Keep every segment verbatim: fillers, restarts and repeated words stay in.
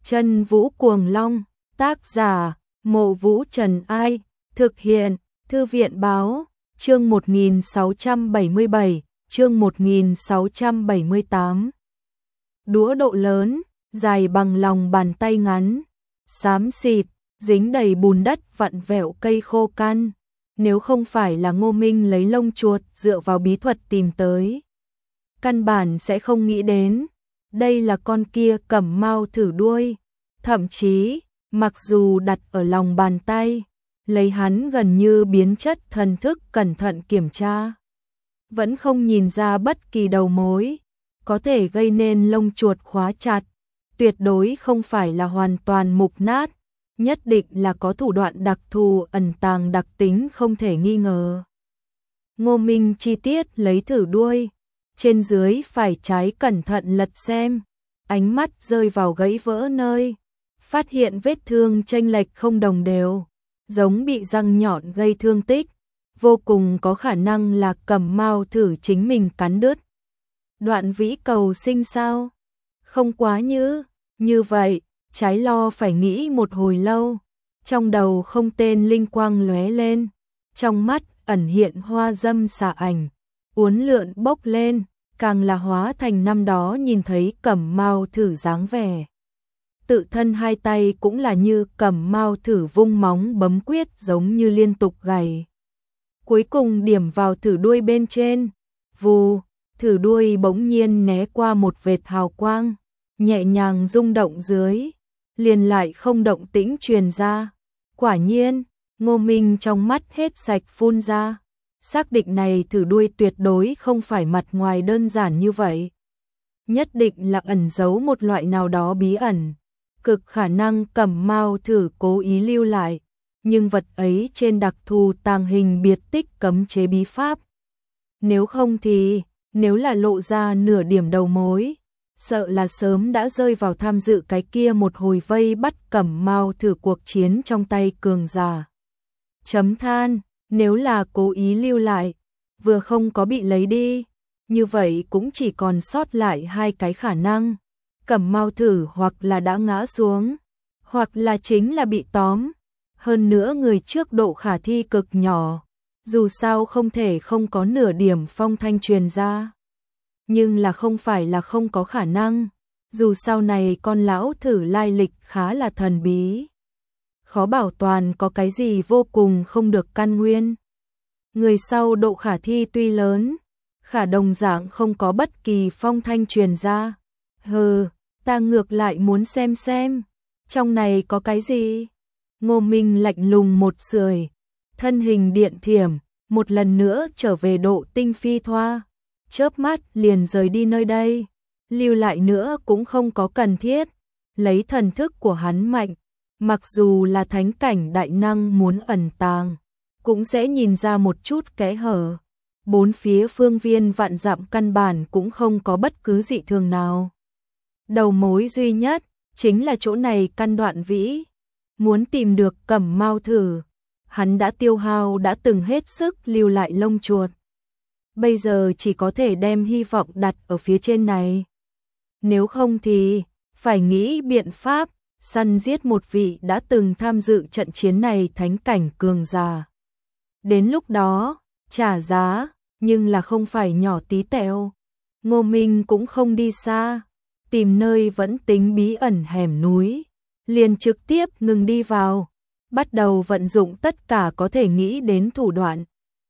Chân Vũ Cuồng Long, tác giả, Mộ Vũ Trần Ai, thực hiện, Thư viện Báo, chương một nghìn sáu trăm bảy mươi bảy, chương một nghìn sáu trăm bảy mươi tám. Đũa độ lớn, dài bằng lòng bàn tay ngắn, xám xịt, dính đầy bùn đất vặn vẹo cây khô căn. Nếu không phải là Ngô Minh lấy lông chuột dựa vào bí thuật tìm tới, căn bản sẽ không nghĩ đến. Đây là con kia Cẩm Mao thử đuôi. Thậm chí, mặc dù đặt ở lòng bàn tay, lấy hắn gần như biến chất thần thức cẩn thận kiểm tra, vẫn không nhìn ra bất kỳ đầu mối có thể gây nên lông chuột khóa chặt. Tuyệt đối không phải là hoàn toàn mục nát, nhất định là có thủ đoạn đặc thù ẩn tàng đặc tính không thể nghi ngờ. Ngô Minh chi tiết lấy thử đuôi, trên dưới phải trái cẩn thận lật xem, ánh mắt rơi vào gãy vỡ nơi, phát hiện vết thương chênh lệch không đồng đều, giống bị răng nhọn gây thương tích, vô cùng có khả năng là Cẩm Mao thử chính mình cắn đứt. Đoạn vĩ cầu sinh sao? Không quá như, như vậy, trái lo phải nghĩ một hồi lâu, trong đầu không tên linh quang lóe lên, trong mắt ẩn hiện hoa dâm xà ảnh, uốn lượn bốc lên, càng là hóa thành năm đó nhìn thấy Cẩm Mao thử dáng vẻ. Tự thân hai tay cũng là như Cẩm Mao thử vung móng bấm quyết giống như liên tục gảy. Cuối cùng điểm vào thử đuôi bên trên, vù, thử đuôi bỗng nhiên né qua một vệt hào quang, nhẹ nhàng rung động dưới, liền lại không động tĩnh truyền ra. Quả nhiên, Ngô Minh trong mắt hết sạch phun ra, xác định này thử đuôi tuyệt đối không phải mặt ngoài đơn giản như vậy. Nhất định là ẩn giấu một loại nào đó bí ẩn, cực khả năng Cẩm Mao thử cố ý lưu lại, nhưng vật ấy trên đặc thù tàng hình biệt tích cấm chế bí pháp. Nếu không thì, nếu là lộ ra nửa điểm đầu mối, sợ là sớm đã rơi vào tham dự cái kia một hồi vây bắt Cẩm Mao thử cuộc chiến trong tay cường giả. Chấm than, nếu là cố ý lưu lại, vừa không có bị lấy đi, như vậy cũng chỉ còn sót lại hai cái khả năng. Cẩm Mao thử hoặc là đã ngã xuống, hoặc là chính là bị tóm. Hơn nữa người trước độ khả thi cực nhỏ, dù sao không thể không có nửa điểm phong thanh truyền ra. Nhưng là không phải là không có khả năng, dù sau này con lão thử lai lịch khá là thần bí, khó bảo toàn có cái gì vô cùng không được căn nguyên. Người sau độ khả thi tuy lớn, khả đồng dạng không có bất kỳ phong thanh truyền ra. Hừ, ta ngược lại muốn xem xem, trong này có cái gì? Ngô Minh lạnh lùng một sưởi, thân hình điện thiểm, một lần nữa trở về độ tinh phi thoa, chớp mắt liền rời đi nơi đây, lưu lại nữa cũng không có cần thiết. Lấy thần thức của hắn mạnh, mặc dù là thánh cảnh đại năng muốn ẩn tàng, cũng sẽ nhìn ra một chút kẽ hở. Bốn phía phương viên vạn dặm căn bản cũng không có bất cứ dị thường nào. Đầu mối duy nhất chính là chỗ này căn Đoạn Vĩ. Muốn tìm được Cẩm Mao thử, hắn đã tiêu hao đã từng hết sức lưu lại lông chuột. Bây giờ chỉ có thể đem hy vọng đặt ở phía trên này. Nếu không thì, phải nghĩ biện pháp, săn giết một vị đã từng tham dự trận chiến này thánh cảnh cường giả. Đến lúc đó, trả giá, nhưng là không phải nhỏ tí tẹo. Ngô Minh cũng không đi xa, tìm nơi vẫn tính bí ẩn hẻm núi, liền trực tiếp ngừng đi vào, bắt đầu vận dụng tất cả có thể nghĩ đến thủ đoạn,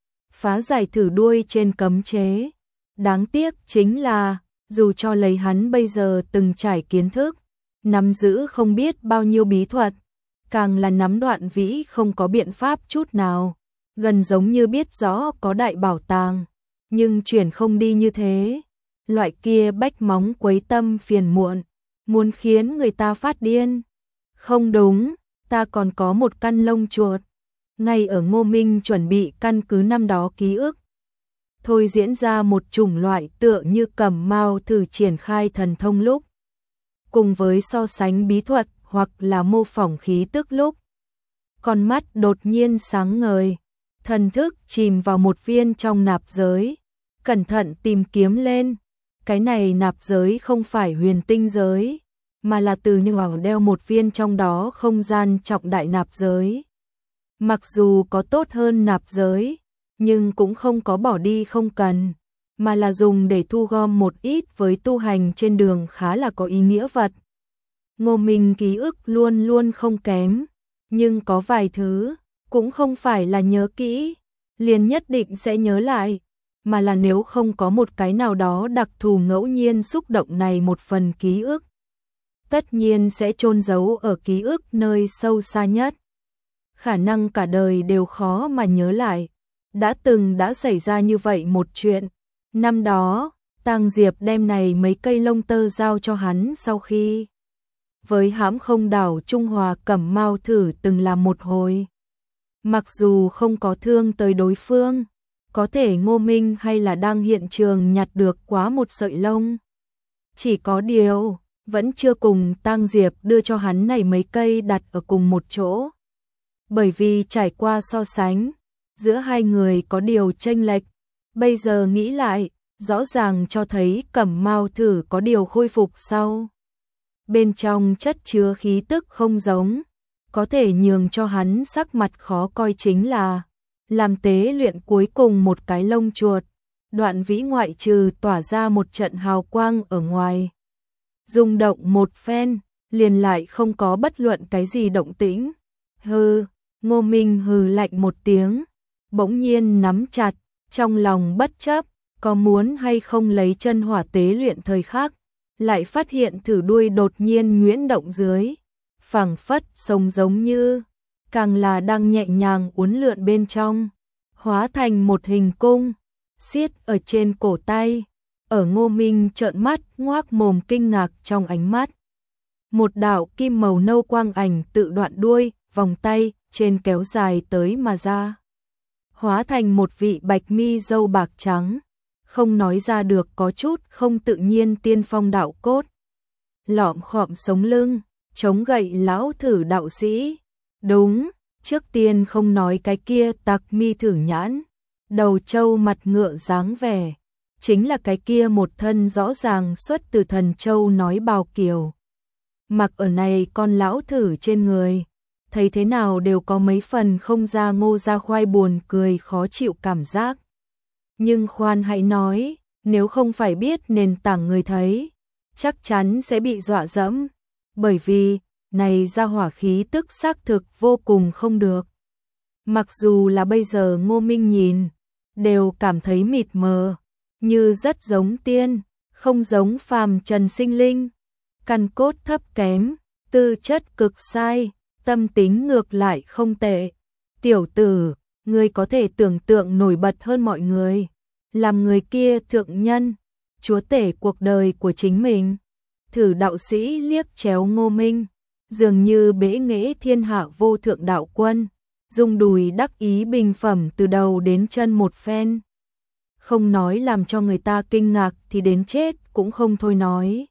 phá giải thử đuôi trên cấm chế. Đáng tiếc chính là, dù cho lấy hắn bây giờ từng trải kiến thức, nắm giữ không biết bao nhiêu bí thuật, càng là nắm Đoạn Vĩ không có biện pháp chút nào, gần giống như biết rõ có đại bảo tàng, nhưng chuyển không đi như thế. Loại kia bách móng quấy tâm phiền muộn, muốn khiến người ta phát điên. Không đúng, ta còn có một căn lông chuột. Ngay ở Ngô Minh chuẩn bị căn cứ năm đó ký ức, thôi diễn ra một chủng loại tựa như Cẩm Mao thử triển khai thần thông lúc, cùng với so sánh bí thuật hoặc là mô phỏng khí tức lúc, con mắt đột nhiên sáng ngời, thần thức chìm vào một viên trong nạp giới, cẩn thận tìm kiếm lên. Cái này nạp giới không phải huyền tinh giới, mà là từ nhỏ đeo một viên trong đó không gian trọng đại nạp giới. Mặc dù có tốt hơn nạp giới, nhưng cũng không có bỏ đi không cần, mà là dùng để thu gom một ít với tu hành trên đường khá là có ý nghĩa vật. Ngô Minh ký ức luôn luôn không kém, nhưng có vài thứ cũng không phải là nhớ kỹ, liền nhất định sẽ nhớ lại, mà là nếu không có một cái nào đó đặc thù ngẫu nhiên xúc động này một phần ký ức, tất nhiên sẽ chôn giấu ở ký ức nơi sâu xa nhất. Khả năng cả đời đều khó mà nhớ lại. Đã từng đã xảy ra như vậy một chuyện. Năm đó, Tang Diệp đem này mấy cây lông tơ giao cho hắn sau khi với hãm không đảo Trung Hòa Cẩm Mao thử từng làm một hồi. Mặc dù không có thương tới đối phương, có thể Ngô Minh hay là đang hiện trường nhặt được quá một sợi lông. Chỉ có điều, vẫn chưa cùng Tang Diệp đưa cho hắn này mấy cây đặt ở cùng một chỗ. Bởi vì trải qua so sánh, giữa hai người có điều chênh lệch, bây giờ nghĩ lại, rõ ràng cho thấy Cẩm Mao thử có điều khôi phục sau. Bên trong chất chứa khí tức không giống, có thể nhường cho hắn sắc mặt khó coi chính là làm tế luyện cuối cùng một cái lông chuột, đoạn vĩ ngoại trừ tỏa ra một trận hào quang ở ngoài. Rung động một phen, liền lại không có bất luận cái gì động tĩnh. Hừ, Ngô Minh hừ lạnh một tiếng, bỗng nhiên nắm chặt, trong lòng bất chấp, có muốn hay không lấy chân hỏa tế luyện thời khắc, lại phát hiện thử đuôi đột nhiên nhuyễn động dưới, phảng phất sống giống như, càng là đang nhẹ nhàng uốn lượn bên trong, hóa thành một hình cung, xiết ở trên cổ tay. Ở Ngô Minh trợn mắt ngoác mồm kinh ngạc trong ánh mắt. Một đạo kim màu nâu quang ảnh tự đoạn đuôi, vòng tay, trên kéo dài tới mà ra. Hóa thành một vị bạch mi râu bạc trắng, không nói ra được có chút không tự nhiên tiên phong đạo cốt. Lọm khọm sống lưng, chống gậy lão thử đạo sĩ. Đúng, trước tiên không nói cái kia tặc mi thử nhãn, đầu trâu mặt ngựa dáng vẻ. Chính là cái kia một thân rõ ràng xuất từ Thần Châu nói bào kiều. Mặc ở này con lão thử trên người, thấy thế nào đều có mấy phần không ra Ngô Gia Khoai buồn cười khó chịu cảm giác. Nhưng khoan hãy nói, nếu không phải biết nền tảng người thấy, chắc chắn sẽ bị dọa dẫm, bởi vì, này ra hỏa khí tức xác thực vô cùng không được. Mặc dù là bây giờ Ngô Minh nhìn, đều cảm thấy mịt mờ, như rất giống tiên, không giống phàm trần sinh linh. Căn cốt thấp kém, tư chất cực sai, tâm tính ngược lại không tệ. Tiểu tử, ngươi có thể tưởng tượng nổi bật hơn mọi người, làm người kia thượng nhân, chúa tể cuộc đời của chính mình. Thử đạo sĩ liếc chéo Ngô Minh, dường như bẽ nghễ thiên hạ vô thượng đạo quân, dùng đùi đắc ý bình phẩm từ đầu đến chân một phen. Không nói làm cho người ta kinh ngạc thì đến chết cũng không thôi nói.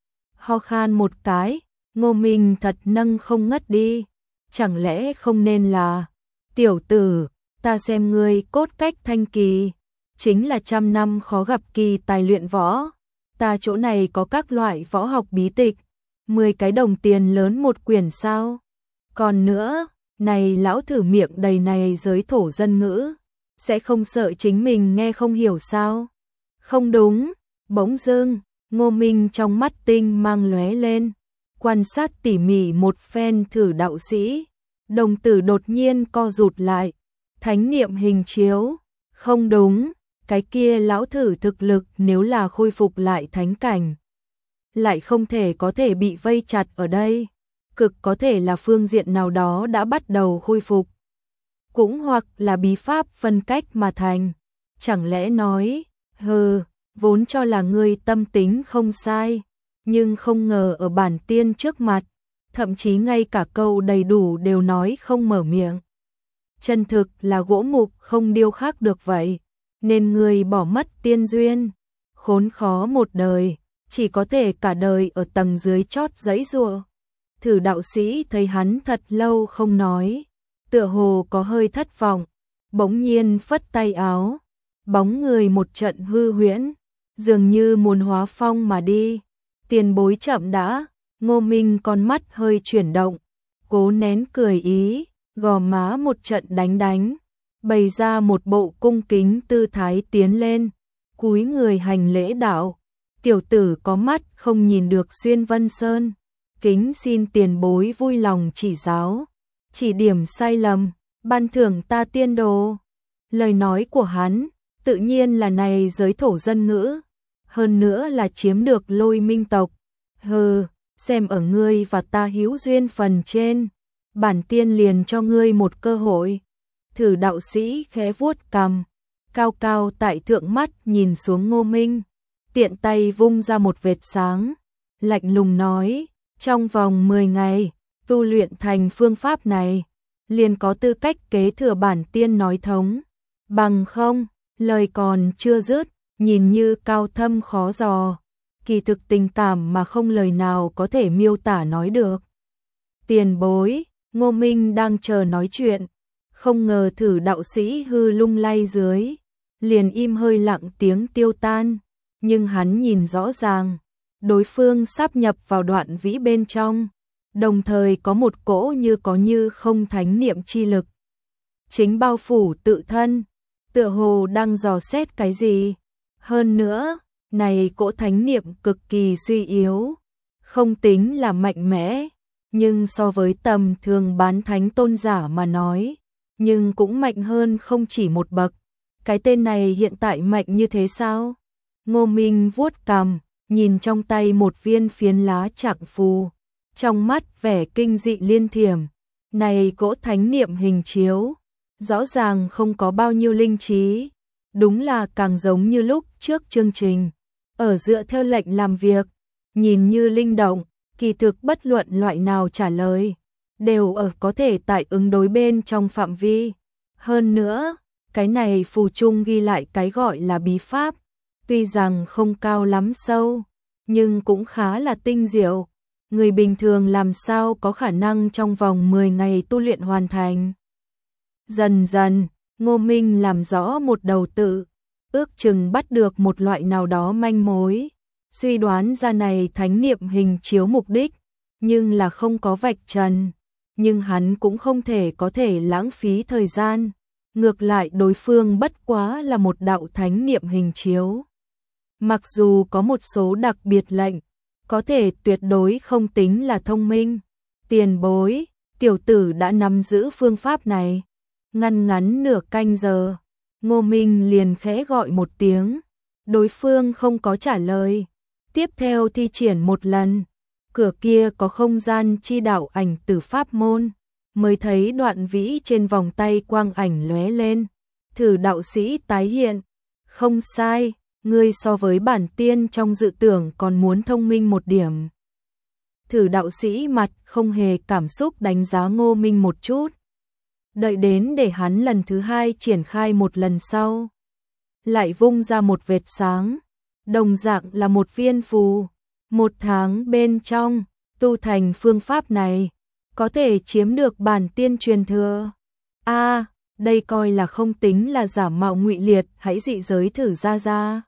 Ho khan một cái, Ngô Minh thật nâng không ngất đi. Chẳng lẽ không nên là, tiểu tử, ta xem ngươi cốt cách thanh kỳ, chính là trăm năm khó gặp kỳ tài luyện võ. Ta chỗ này có các loại võ học bí tịch, mười cái đồng tiền lớn một quyển sao. Còn nữa, này lão thử miệng đầy này giới thổ dân ngữ, sẽ không sợ chính mình nghe không hiểu sao? Không đúng, bỗng dưng, Ngô Minh trong mắt tinh mang lóe lên, quan sát tỉ mỉ một phen thử đạo sĩ, đồng tử đột nhiên co rụt lại, thánh niệm hình chiếu, không đúng, cái kia lão thử thực lực nếu là khôi phục lại thánh cảnh, lại không thể có thể bị vây chặt ở đây, cực có thể là phương diện nào đó đã bắt đầu khôi phục. Cũng hoặc là bí pháp phân cách mà thành. Chẳng lẽ nói, hừ, vốn cho là ngươi tâm tính không sai, nhưng không ngờ ở bản tiên trước mặt, thậm chí ngay cả câu đầy đủ đều nói không mở miệng. Chân thực là gỗ mục không điêu khắc được vậy, nên ngươi bỏ mất tiên duyên, khốn khó một đời, chỉ có thể cả đời ở tầng dưới chót giãy giụa. Thử đạo sĩ thấy hắn thật lâu không nói, tựa hồ có hơi thất vọng, bỗng nhiên phất tay áo, bóng người một trận hư huyễn, dường như muốn hóa phong mà đi. Tiền bối chậm đã, Ngô Minh con mắt hơi chuyển động, cố nén cười ý, gò má một trận đánh đánh, bày ra một bộ cung kính tư thái tiến lên, cúi người hành lễ đạo, tiểu tử có mắt không nhìn được xuyên Vân Sơn, kính xin tiền bối vui lòng chỉ giáo, chỉ điểm sai lầm, ban thưởng ta tiên đồ. Lời nói của hắn, tự nhiên là này giới thổ dân ngữ, hơn nữa là chiếm được Lôi Minh tộc. Hừ, xem ở ngươi và ta hữu duyên phần trên, bản tiên liền cho ngươi một cơ hội. Thử đạo sĩ khẽ vuốt cằm, cao cao tại thượng mắt nhìn xuống Ngô Minh, tiện tay vung ra một vệt sáng, lạnh lùng nói, trong vòng mười ngày, tu luyện thành phương pháp này, liền có tư cách kế thừa bản tiên nói thống. Bằng không, lời còn chưa dứt, nhìn như cao thâm khó dò, kỳ thực tình cảm mà không lời nào có thể miêu tả nói được. Tiền bối, Ngô Minh đang chờ nói chuyện, không ngờ thử đạo sĩ hư lung lay dưới, liền im hơi lặng tiếng tiêu tan, nhưng hắn nhìn rõ ràng, đối phương sáp nhập vào đoạn vĩ bên trong, đồng thời có một cỗ như có như không thánh niệm chi lực. Chính bao phủ tự thân, tựa hồ đang dò xét cái gì. Hơn nữa, này cỗ thánh niệm cực kỳ suy yếu, không tính là mạnh mẽ, nhưng so với tầm thường bán thánh tôn giả mà nói, nhưng cũng mạnh hơn không chỉ một bậc. Cái tên này hiện tại mạnh như thế sao? Ngô Minh vuốt cằm, nhìn trong tay một viên phiến lá trạng phù, trong mắt vẻ kinh dị liên thiểm. Này cỗ thánh niệm hình chiếu, rõ ràng không có bao nhiêu linh trí, đúng là càng giống như lúc trước chương trình, ở dựa theo lệnh làm việc, nhìn như linh động, kỳ thực bất luận loại nào trả lời, đều ở có thể tại ứng đối bên trong phạm vi. Hơn nữa, cái này phù chung ghi lại cái gọi là bí pháp, tuy rằng không cao lắm sâu, nhưng cũng khá là tinh diệu. Người bình thường làm sao có khả năng trong vòng mười ngày tu luyện hoàn thành. Dần dần, Ngô Minh làm rõ một đầu tự, ước chừng bắt được một loại nào đó manh mối, suy đoán ra này thánh niệm hình chiếu mục đích, nhưng là không có vạch trần, nhưng hắn cũng không thể có thể lãng phí thời gian, ngược lại đối phương bất quá là một đạo thánh niệm hình chiếu. Mặc dù có một số đặc biệt lệnh, có thể tuyệt đối không tính là thông minh. Tiền bối, tiểu tử đã nắm giữ phương pháp này. Ngăn ngắn nửa canh giờ, Ngô Minh liền khẽ gọi một tiếng, đối phương không có trả lời. Tiếp theo thi triển một lần, cửa kia có không gian chi đạo ảnh tử pháp môn, mới thấy đoạn vĩ trên vòng tay quang ảnh lóe lên. Thử đạo sĩ tái hiện, không sai, ngươi so với bản tiên trong dự tưởng còn muốn thông minh một điểm. Thử đạo sĩ mặt không hề cảm xúc đánh giá Ngô Minh một chút. Đợi đến để hắn lần thứ hai triển khai một lần sau, lại vung ra một vệt sáng, đồng dạng là một viên phù. Một tháng bên trong, tu thành phương pháp này, có thể chiếm được bản tiên truyền thừa. A, à, đây coi là không tính là giả mạo ngụy liệt, hãy dị giới thử ra ra.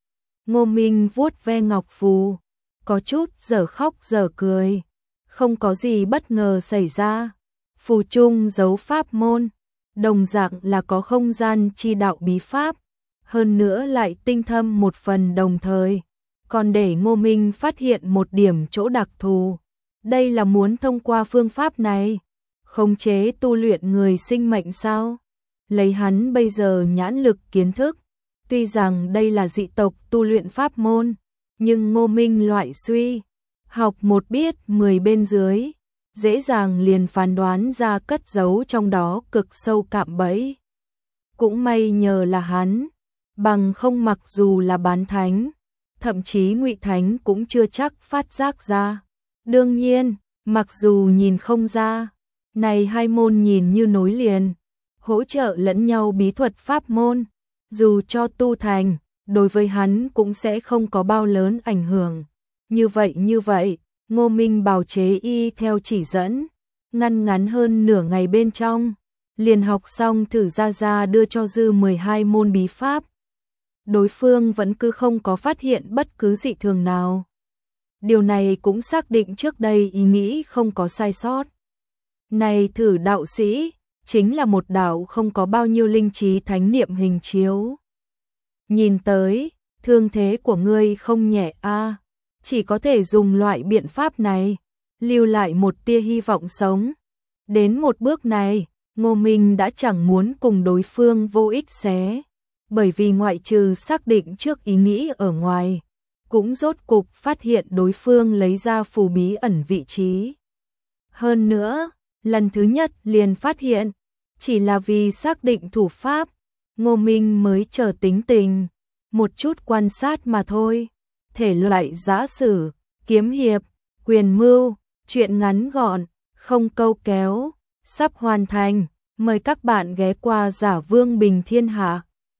Ngô Minh vuốt ve ngọc phù, có chút dở khóc dở cười, không có gì bất ngờ xảy ra. Phù chung dấu pháp môn, đồng dạng là có không gian chi đạo bí pháp, hơn nữa lại tinh thâm một phần đồng thời, còn để Ngô Minh phát hiện một điểm chỗ đặc thù. Đây là muốn thông qua phương pháp này, khống chế tu luyện người sinh mệnh sao? Lấy hắn bây giờ nhãn lực kiến thức, tuy rằng đây là dị tộc tu luyện pháp môn, nhưng Ngô Minh loại suy, học một biết mười bên dưới, dễ dàng liền phán đoán ra cất giấu trong đó cực sâu cạm bẫy. Cũng may nhờ là hắn, bằng không mặc dù là bán thánh, thậm chí ngụy thánh cũng chưa chắc phát giác ra. Đương nhiên, mặc dù nhìn không ra, này hai môn nhìn như nối liền, hỗ trợ lẫn nhau bí thuật pháp môn, dù cho tu thành, đối với hắn cũng sẽ không có bao lớn ảnh hưởng. Như vậy như vậy, Ngô Minh bào chế y theo chỉ dẫn, ngăn ngắn hơn nửa ngày bên trong, liền học xong thử ra ra đưa cho dư mười hai môn bí pháp. Đối phương vẫn cứ không có phát hiện bất cứ dị thường nào. Điều này cũng xác định trước đây ý nghĩ không có sai sót. Này thử đạo sĩ, chính là một đạo không có bao nhiêu linh trí thánh niệm hình chiếu. Nhìn tới, thương thế của ngươi không nhẹ a, chỉ có thể dùng loại biện pháp này, lưu lại một tia hy vọng sống. Đến một bước này, Ngô Minh đã chẳng muốn cùng đối phương vô ích xé, bởi vì ngoại trừ xác định trước ý nghĩ ở ngoài, cũng rốt cục phát hiện đối phương lấy ra phù bí ẩn vị trí. Hơn nữa, lần thứ nhất liền phát hiện, chỉ là vì xác định thủ pháp, Ngô Minh mới chờ tính tình, một chút quan sát mà thôi. Thể loại giã sử, kiếm hiệp, quyền mưu, truyện ngắn gọn, không câu kéo, sắp hoàn thành. Mời các bạn ghé qua Giả Vương Bình Thiên Hạ.